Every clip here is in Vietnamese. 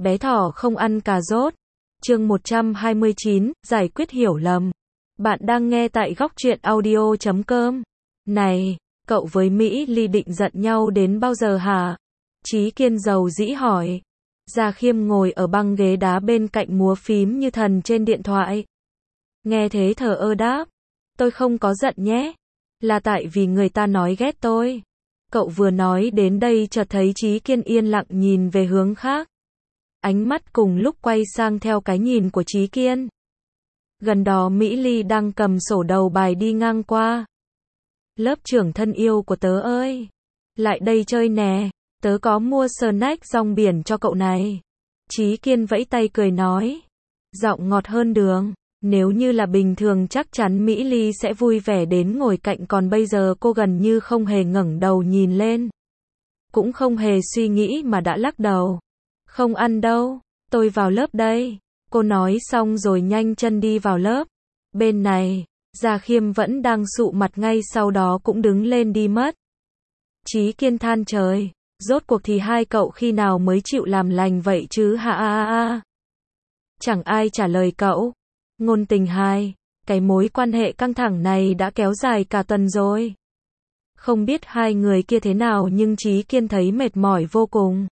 Bé thỏ không ăn cà rốt. Chương 129, giải quyết hiểu lầm. Bạn đang nghe tại góc truyện audio.com. Này, cậu với Mỹ Ly định giận nhau đến bao giờ hả? Chí Kiên dầu dĩ hỏi. Gia Khiêm ngồi ở băng ghế đá bên cạnh múa phím như thần trên điện thoại. Nghe thế thờ ơ đáp. Tôi không có giận nhé. Là tại vì người ta nói ghét tôi. Cậu vừa nói đến đây chợt thấy Chí Kiên yên lặng nhìn về hướng khác. Ánh mắt cùng lúc quay sang theo cái nhìn của Chí Kiên. Gần đó Mỹ Ly đang cầm sổ đầu bài đi ngang qua. Lớp trưởng thân yêu của tớ ơi. Lại đây chơi nè. Tớ có mua snack rong biển cho cậu này. Chí Kiên vẫy tay cười nói. Giọng ngọt hơn đường. Nếu như là bình thường chắc chắn Mỹ Ly sẽ vui vẻ đến ngồi cạnh, còn bây giờ cô gần như không hề ngẩng đầu nhìn lên. Cũng không hề suy nghĩ mà đã lắc đầu. Không ăn đâu, tôi vào lớp đây. Cô nói xong rồi nhanh chân đi vào lớp. Bên này, Gia Khiêm vẫn đang sụ mặt ngay sau đó cũng đứng lên đi mất. Chí Kiên than trời, rốt cuộc thì hai cậu khi nào mới chịu làm lành vậy chứ hả? Chẳng ai trả lời cậu. Ngôn tình hai, cái mối quan hệ căng thẳng này đã kéo dài cả tuần rồi. Không biết hai người kia thế nào nhưng Chí Kiên thấy mệt mỏi vô cùng.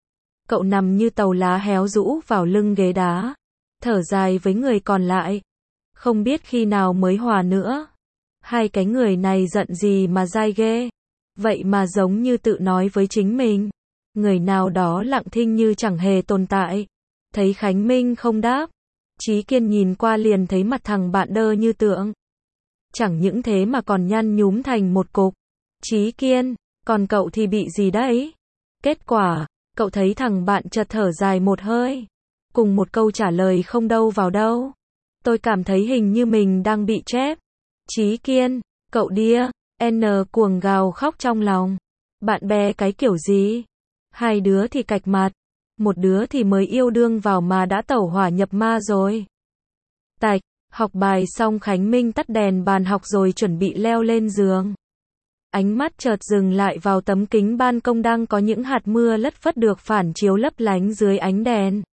Cậu nằm như tàu lá héo rũ vào lưng ghế đá, thở dài với người còn lại. Không biết khi nào mới hòa nữa. Hai cái người này giận gì mà dai ghê. Vậy mà giống như tự nói với chính mình. Người nào đó lặng thinh như chẳng hề tồn tại. Thấy Khánh Minh không đáp. Chí Kiên nhìn qua liền thấy mặt thằng bạn đơ như tượng. Chẳng những thế mà còn nhăn nhúm thành một cục. Chí Kiên, còn cậu thì bị gì đấy? Kết quả, cậu thấy thằng bạn chợt thở dài một hơi. Cùng một câu trả lời không đâu vào đâu. Tôi cảm thấy hình như mình đang bị trép. Chí Kiên, cậu đia, cuồng gào khóc trong lòng. Bạn bè cái kiểu gì? Hai đứa thì cạch mặt. Một đứa thì mới yêu đương vào mà đã tẩu hỏa nhập ma rồi. Tạch, học bài xong Khánh Minh tắt đèn bàn học rồi chuẩn bị leo lên giường. Ánh mắt chợt dừng lại vào tấm kính ban công đang có những hạt mưa lất phất được phản chiếu lấp lánh dưới ánh đèn.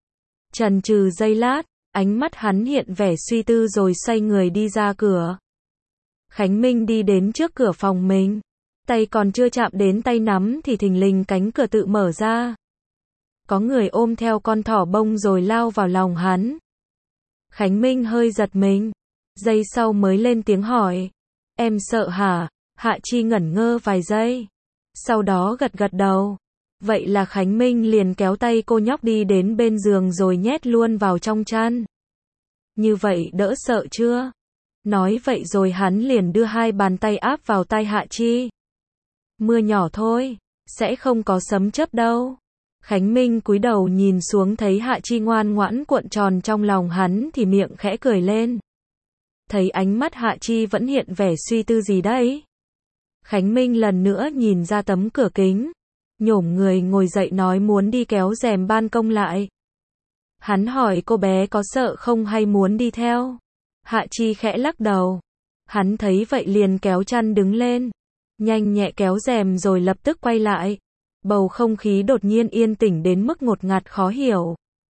Chần chừ giây lát, ánh mắt hắn hiện vẻ suy tư rồi xoay người đi ra cửa. Khánh Minh đi đến trước cửa phòng mình. Tay còn chưa chạm đến tay nắm thì thình lình cánh cửa tự mở ra. Có người ôm theo con thỏ bông rồi lao vào lòng hắn. Khánh Minh hơi giật mình. Giây sau mới lên tiếng hỏi. Em sợ hả? Hạ Chi ngẩn ngơ vài giây. Sau đó gật gật đầu. Vậy là Khánh Minh liền kéo tay cô nhóc đi đến bên giường rồi nhét luôn vào trong chăn. Như vậy đỡ sợ chưa? Nói vậy rồi hắn liền đưa hai bàn tay áp vào tai Hạ Chi. Mưa nhỏ thôi, sẽ không có sấm chớp đâu. Khánh Minh cúi đầu nhìn xuống thấy Hạ Chi ngoan ngoãn cuộn tròn trong lòng hắn thì miệng khẽ cười lên. Thấy ánh mắt Hạ Chi vẫn hiện vẻ suy tư gì đấy. Khánh Minh lần nữa nhìn ra tấm cửa kính. Nhổm người ngồi dậy nói muốn đi kéo rèm ban công lại. Hắn hỏi cô bé có sợ không hay muốn đi theo. Hạ Chi khẽ lắc đầu. Hắn thấy vậy liền kéo chăn đứng lên. Nhanh nhẹ kéo rèm rồi lập tức quay lại. Bầu không khí đột nhiên yên tĩnh đến mức ngột ngạt khó hiểu.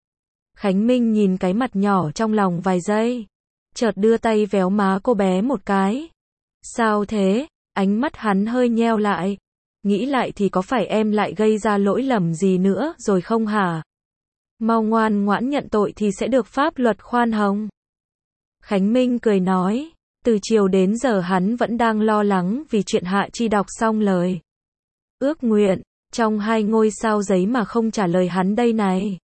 Khánh Minh nhìn cái mặt nhỏ trong lòng vài giây. Chợt đưa tay véo má cô bé một cái. Sao thế? Ánh mắt hắn hơi nheo lại. Nghĩ lại thì có phải em lại gây ra lỗi lầm gì nữa rồi không hả? Mau ngoan ngoãn nhận tội thì sẽ được pháp luật khoan hồng. Khánh Minh cười nói. Từ chiều đến giờ hắn vẫn đang lo lắng vì chuyện Hạ Chi đọc xong lời ước nguyện trong 2 ngôi sao giấy mà không trả lời hắn đây này.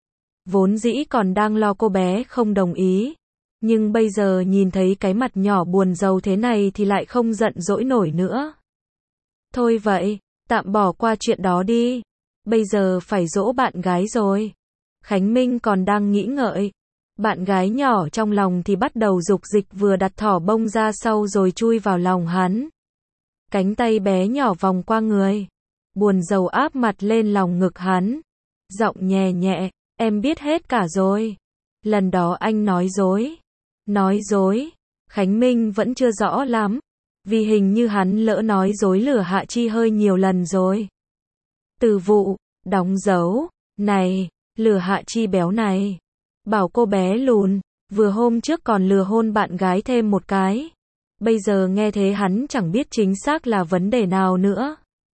Vốn dĩ còn đang lo cô bé không đồng ý. Nhưng bây giờ nhìn thấy cái mặt nhỏ buồn rầu thế này thì lại không giận dỗi nổi nữa. Thôi vậy, tạm bỏ qua chuyện đó đi. Bây giờ phải dỗ bạn gái rồi. Khánh Minh còn đang nghĩ ngợi. Bạn gái nhỏ trong lòng thì bắt đầu dục dịch vừa đặt thỏ bông ra sau rồi chui vào lòng hắn. Cánh tay bé nhỏ vòng qua người. Buồn rầu áp mặt lên lòng ngực hắn. Giọng nhẹ nhẹ, em biết hết cả rồi. Lần đó anh nói dối. Nói dối. Khánh Minh vẫn chưa rõ lắm. Vì hình như hắn lỡ nói dối lừa Hạ Chi hơi nhiều lần rồi. Từ vụ, đóng dấu. Này, Lừa Hạ Chi béo này. Bảo cô bé lùn, vừa hôm trước còn lừa hôn bạn gái thêm một cái. Bây giờ nghe thế hắn chẳng biết chính xác là vấn đề nào nữa.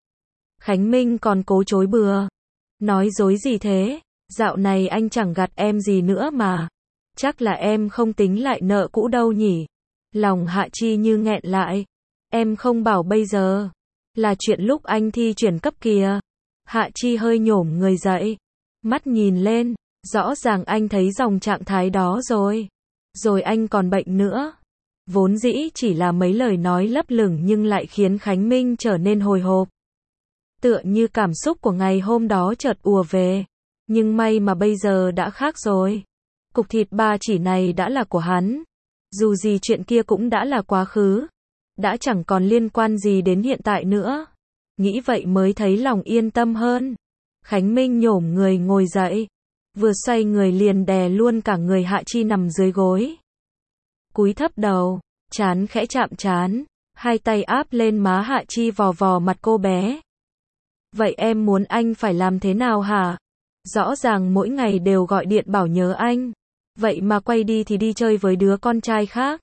Khánh Minh còn cố chối bừa. Nói dối gì thế? Dạo này anh chẳng gạt em gì nữa mà. Chắc là em không tính lại nợ cũ đâu nhỉ? Lòng Hạ Chi như nghẹn lại. Em không bảo bây giờ. Là chuyện lúc anh thi chuyển cấp kìa. Hạ Chi hơi nhổm người dậy. Mắt nhìn lên. Rõ ràng anh thấy dòng trạng thái đó rồi. Rồi anh còn bệnh nữa. Vốn dĩ chỉ là mấy lời nói lấp lửng nhưng lại khiến Khánh Minh trở nên hồi hộp. Tựa như cảm xúc của ngày hôm đó chợt ùa về. Nhưng may mà bây giờ đã khác rồi. Cục thịt ba chỉ này đã là của hắn. Dù gì chuyện kia cũng đã là quá khứ. Đã chẳng còn liên quan gì đến hiện tại nữa. Nghĩ vậy mới thấy lòng yên tâm hơn. Khánh Minh nhổm người ngồi dậy. Vừa xoay người liền đè luôn cả người Hạ Chi nằm dưới gối. Cúi thấp đầu, trán khẽ chạm trán, hai tay áp lên má Hạ Chi vò vò mặt cô bé. Vậy em muốn anh phải làm thế nào hả? Rõ ràng mỗi ngày đều gọi điện bảo nhớ anh. Vậy mà quay đi thì đi chơi với đứa con trai khác.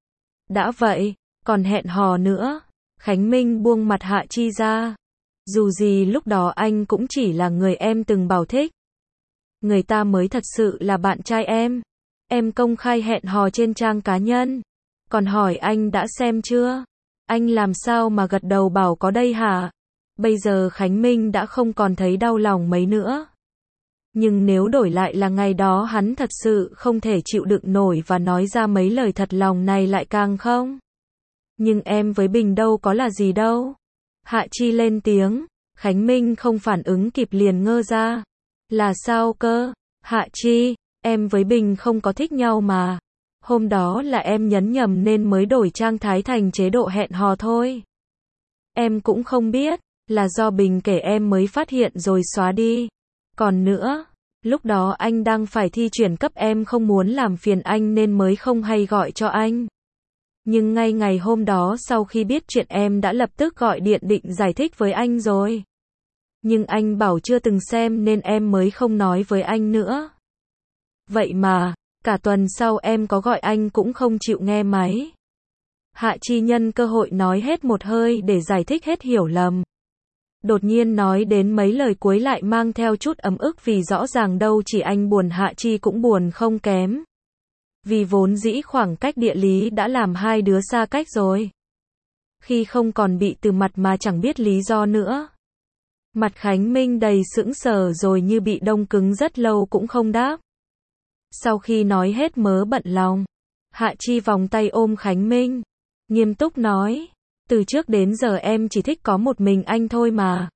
Đã vậy, còn hẹn hò nữa. Khánh Minh buông mặt Hạ Chi ra. Dù gì lúc đó anh cũng chỉ là người em từng bảo thích. Người ta mới thật sự là bạn trai em. Em công khai hẹn hò trên trang cá nhân. Còn hỏi anh đã xem chưa? Anh làm sao mà gật đầu bảo có đây hả? Bây giờ Khánh Minh đã không còn thấy đau lòng mấy nữa. Nhưng nếu đổi lại là ngày đó hắn thật sự không thể chịu đựng nổi và nói ra mấy lời thật lòng này lại càng không. Nhưng em với Bình đâu có là gì đâu. Hạ Chi lên tiếng. Khánh Minh không phản ứng kịp liền ngơ ra. Là sao cơ? Hạ Chi, em với Bình không có thích nhau mà. Hôm đó là em nhấn nhầm nên mới đổi trang thái thành chế độ hẹn hò thôi. Em cũng không biết, là do Bình kể em mới phát hiện rồi xóa đi. Còn nữa, lúc đó anh đang phải thi chuyển cấp em không muốn làm phiền anh nên mới không hay gọi cho anh. Nhưng ngay ngày hôm đó sau khi biết chuyện em đã lập tức gọi điện định giải thích với anh rồi. Nhưng anh bảo chưa từng xem nên em mới không nói với anh nữa. Vậy mà, cả tuần sau em có gọi anh cũng không chịu nghe máy. Hạ Chi nhân cơ hội nói hết một hơi để giải thích hết hiểu lầm. Đột nhiên nói đến mấy lời cuối lại mang theo chút ấm ức vì rõ ràng đâu chỉ anh buồn Hạ Chi cũng buồn không kém. Vì vốn dĩ khoảng cách địa lý đã làm hai đứa xa cách rồi. Khi không còn bị từ mặt mà chẳng biết lý do nữa. Mặt Khánh Minh đầy sững sờ rồi như bị đông cứng rất lâu cũng không đáp. Sau khi nói hết mớ bận lòng, Hạ Chi vòng tay ôm Khánh Minh, nghiêm túc nói, từ trước đến giờ em chỉ thích có một mình anh thôi mà.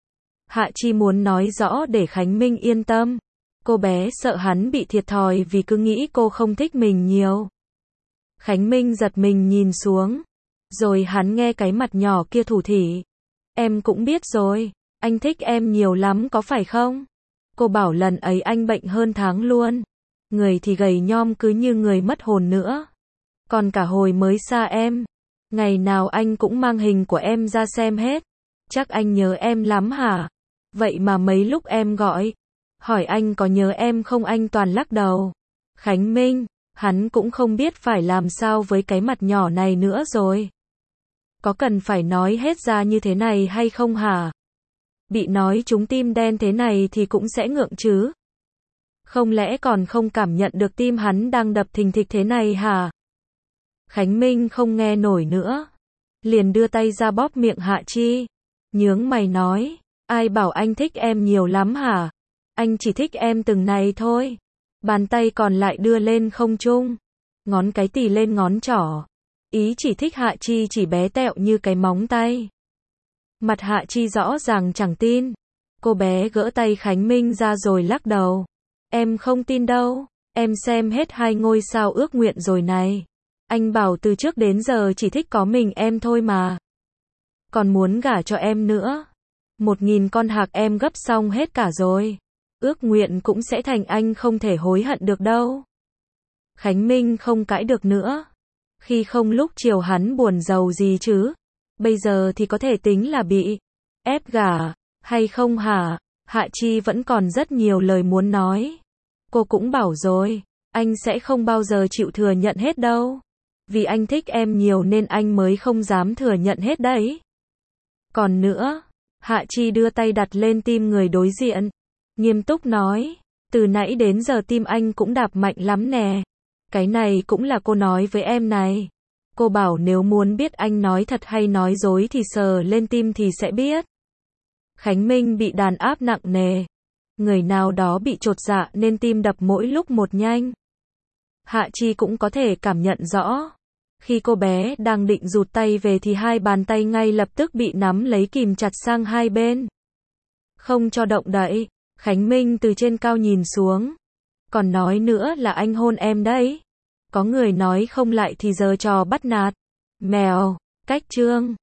Hạ Chi muốn nói rõ để Khánh Minh yên tâm. Cô bé sợ hắn bị thiệt thòi vì cứ nghĩ cô không thích mình nhiều. Khánh Minh giật mình nhìn xuống, rồi hắn nghe cái mặt nhỏ kia thủ thỉ. Em cũng biết rồi, anh thích em nhiều lắm có phải không? Cô bảo lần ấy anh bệnh hơn tháng luôn. Người thì gầy nhom cứ như người mất hồn nữa. Còn cả hồi mới xa em, ngày nào anh cũng mang hình của em ra xem hết. Chắc anh nhớ em lắm hả? Vậy mà mấy lúc em gọi, hỏi anh có nhớ em không anh toàn lắc đầu. Khánh Minh, hắn cũng không biết phải làm sao với cái mặt nhỏ này nữa rồi. Có cần phải nói hết ra như thế này hay không hả? Bị nói trúng tim đen thế này thì cũng sẽ ngượng chứ. Không lẽ còn không cảm nhận được tim hắn đang đập thình thịch thế này hả? Khánh Minh không nghe nổi nữa. Liền đưa tay ra bóp miệng Hạ Chi. Nhướng mày nói, ai bảo anh thích em nhiều lắm hả? Anh chỉ thích em từng này thôi. Bàn tay còn lại đưa lên không trung. Ngón cái tì lên ngón trỏ. Ý chỉ thích Hạ Chi chỉ bé tẹo như cái móng tay. Mặt Hạ Chi rõ ràng chẳng tin. Cô bé gỡ tay Khánh Minh ra rồi lắc đầu. Em không tin đâu. Em xem hết 2 ngôi sao ước nguyện rồi này. Anh bảo từ trước đến giờ chỉ thích có mình em thôi mà. Còn muốn gả cho em nữa. 1000 con hạc em gấp xong hết cả rồi. Ước nguyện cũng sẽ thành anh không thể hối hận được đâu. Khánh Minh không cãi được nữa. Khi không lúc chiều hắn buồn giàu gì chứ. Bây giờ thì có thể tính là bị ép gả, hay không hả? Hạ Chi vẫn còn rất nhiều lời muốn nói. Cô cũng bảo rồi, anh sẽ không bao giờ chịu thừa nhận hết đâu. Vì anh thích em nhiều nên anh mới không dám thừa nhận hết đấy. Còn nữa, Hạ Chi đưa tay đặt lên tim người đối diện, nghiêm túc nói, từ nãy đến giờ tim anh cũng đạp mạnh lắm nè. Cái này cũng là cô nói với em này. Cô bảo nếu muốn biết anh nói thật hay nói dối thì sờ lên tim thì sẽ biết. Khánh Minh bị đàn áp nặng nề. Người nào đó bị chột dạ nên tim đập mỗi lúc một nhanh. Hạ Chi cũng có thể cảm nhận rõ. Khi cô bé đang định rụt tay về thì hai bàn tay ngay lập tức bị nắm lấy kìm chặt sang hai bên. Không cho động đậy. Khánh Minh từ trên cao nhìn xuống. Còn nói nữa là anh hôn em đấy. Có người nói không lại thì giở trò bắt nạt. Mèo, cách chương.